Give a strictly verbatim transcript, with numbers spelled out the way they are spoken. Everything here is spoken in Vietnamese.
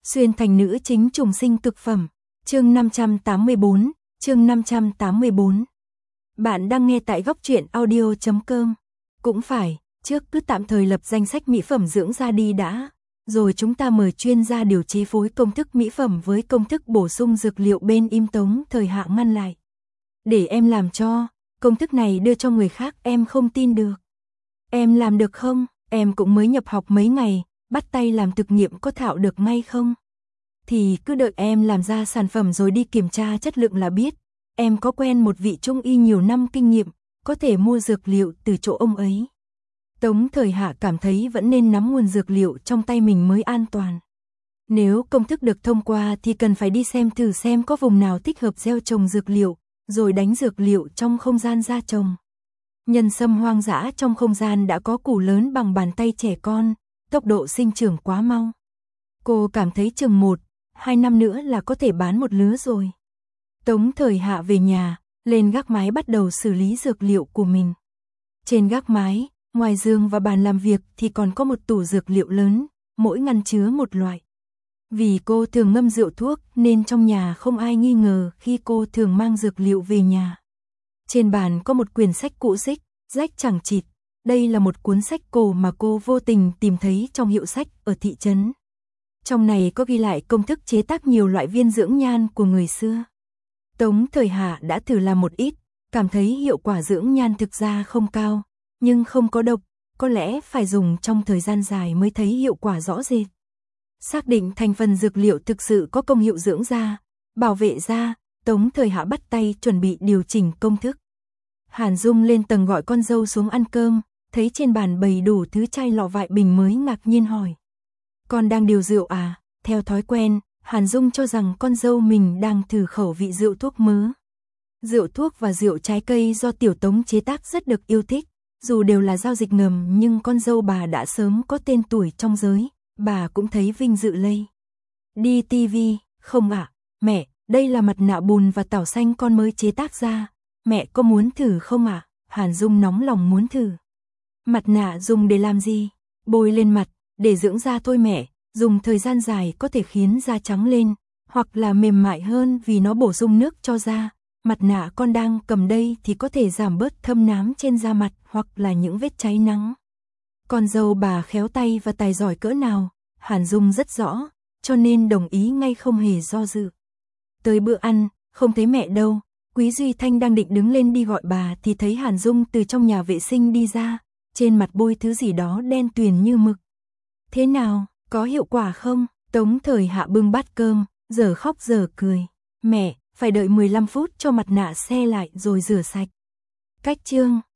Xuyên thành nữ chính trùng sinh cực phẩm. Chương năm trăm tám mươi tư, chương năm trăm tám mươi tư. Bạn đang nghe tại góc truyện audio chấm com. Cũng phải, trước cứ tạm thời lập danh sách mỹ phẩm dưỡng da đi đã, rồi chúng ta mời chuyên gia điều chế phối công thức mỹ phẩm với công thức bổ sung dược liệu bên im Tống Thời Hạ ngăn lại. Để em làm cho, công thức này đưa cho người khác em không tin được. Em làm được không? Em cũng mới nhập học mấy ngày, bắt tay làm thực nghiệm có thạo được ngay không? Thì cứ đợi em làm ra sản phẩm rồi đi kiểm tra chất lượng là biết. Em có quen một vị trung y nhiều năm kinh nghiệm, có thể mua dược liệu từ chỗ ông ấy. Tống Thời Hạ cảm thấy vẫn nên nắm nguồn dược liệu trong tay mình mới an toàn. Nếu công thức được thông qua thì cần phải đi xem thử xem có vùng nào thích hợp gieo trồng dược liệu, rồi đánh dược liệu trong không gian ra trồng. Nhân sâm hoang dã trong không gian đã có củ lớn bằng bàn tay trẻ con, tốc độ sinh trưởng quá mau. Cô cảm thấy chừng một, hai năm nữa là có thể bán một lứa rồi. Tống Thời Hạ về nhà, lên gác mái bắt đầu xử lý dược liệu của mình. Trên gác mái, ngoài giường và bàn làm việc thì còn có một tủ dược liệu lớn, mỗi ngăn chứa một loại. Vì cô thường ngâm rượu thuốc nên trong nhà không ai nghi ngờ khi cô thường mang dược liệu về nhà. Trên bàn có một quyển sách cũ rích, rách chẳng chịt. Đây là một cuốn sách cổ mà cô vô tình tìm thấy trong hiệu sách ở thị trấn. Trong này có ghi lại công thức chế tác nhiều loại viên dưỡng nhan của người xưa. Tống Thời Hạ đã thử làm một ít, cảm thấy hiệu quả dưỡng nhan thực ra không cao, nhưng không có độc, có lẽ phải dùng trong thời gian dài mới thấy hiệu quả rõ rệt. Xác định thành phần dược liệu thực sự có công hiệu dưỡng da, bảo vệ da, Tống Thời Hạ bắt tay chuẩn bị điều chỉnh công thức. Hàn Dung lên tầng gọi con dâu xuống ăn cơm, thấy trên bàn bày đủ thứ chai lọ vại bình mới ngạc nhiên hỏi. Con đang điều rượu à? Theo thói quen, Hàn Dung cho rằng con dâu mình đang thử khẩu vị rượu thuốc mớ. Rượu thuốc và rượu trái cây do Tiểu Tống chế tác rất được yêu thích, dù đều là giao dịch ngầm nhưng con dâu bà đã sớm có tên tuổi trong giới, bà cũng thấy vinh dự lây. Đi ti vi, không ạ, mẹ, đây là mặt nạ bùn và tảo xanh con mới chế tác ra, mẹ có muốn thử không ạ? Hàn Dung nóng lòng muốn thử. Mặt nạ dùng để làm gì? Bôi lên mặt, để dưỡng da thôi mẹ, dùng thời gian dài có thể khiến da trắng lên, hoặc là mềm mại hơn vì nó bổ sung nước cho da. Mặt nạ con đang cầm đây thì có thể giảm bớt thâm nám trên da mặt hoặc là những vết cháy nắng. Con dâu bà khéo tay và tài giỏi cỡ nào, Hàn Dung rất rõ, cho nên đồng ý ngay không hề do dự. Tới bữa ăn, không thấy mẹ đâu, Quý Duy Thanh đang định đứng lên đi gọi bà thì thấy Hàn Dung từ trong nhà vệ sinh đi ra, trên mặt bôi thứ gì đó đen tuyền như mực. Thế nào, có hiệu quả không? Tống Thời Hạ bưng bát cơm, giờ khóc giờ cười. Mẹ, phải đợi mười lăm phút cho mặt nạ se lại rồi rửa sạch. Cách chương